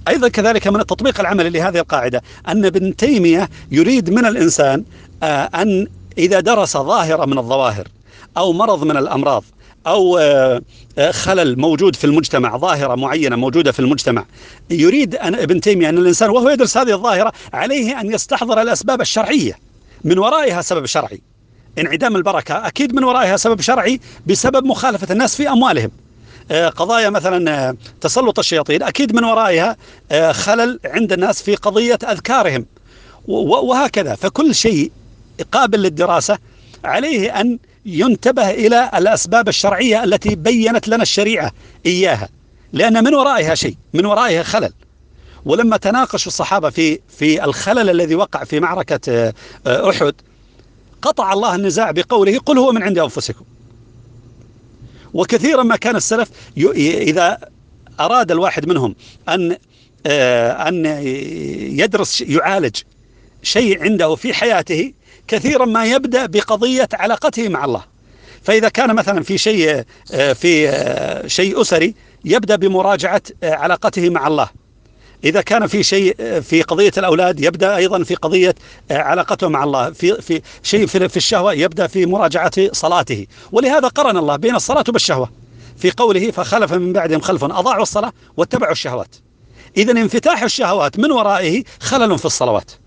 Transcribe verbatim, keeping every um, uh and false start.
أيضا كذلك من التطبيق العملي لهذه القاعدة أن ابن تيمية يريد من الإنسان أن إذا درس ظاهرة من الظواهر أو مرض من الأمراض أو خلل موجود في المجتمع، ظاهرة معينة موجودة في المجتمع، يريد أن ابن تيمية أن الإنسان وهو يدرس هذه الظاهرة عليه أن يستحضر الأسباب الشرعية من ورائها سبب شرعي. انعدام البركة أكيد من ورائها سبب شرعي بسبب مخالفة الناس في أموالهم. قضايا مثلا تسلط الشياطين أكيد من ورائها خلل عند الناس في قضية أذكارهم، وهكذا. فكل شيء قابل للدراسة عليه أن ينتبه إلى الأسباب الشرعية التي بيّنت لنا الشريعة إياها، لأن من ورائها شيء، من ورائها خلل. ولما تناقشوا الصحابة في في الخلل الذي وقع في معركة أحد، قطع الله النزاع بقوله قل هو من عند أنفسكم. وكثيرا ما كان السلف إذا أراد الواحد منهم أن أن يدرس يعالج شيء عنده في حياته، كثيرا ما يبدأ بقضية علاقته مع الله. فإذا كان مثلا في شيء في شيء أسري يبدأ بمراجعة علاقته مع الله. إذا كان في شيء في قضية الأولاد يبدأ أيضا في قضية علاقته مع الله. في في شيء في في الشهوة يبدأ في مراجعة صلاته. ولهذا قرن الله بين الصلاة بالشهوة في قوله فخلف من بعدهم خلف أضاعوا الصلاة واتبعوا الشهوات. إذن انفتاح الشهوات من ورائه خلل في الصلوات.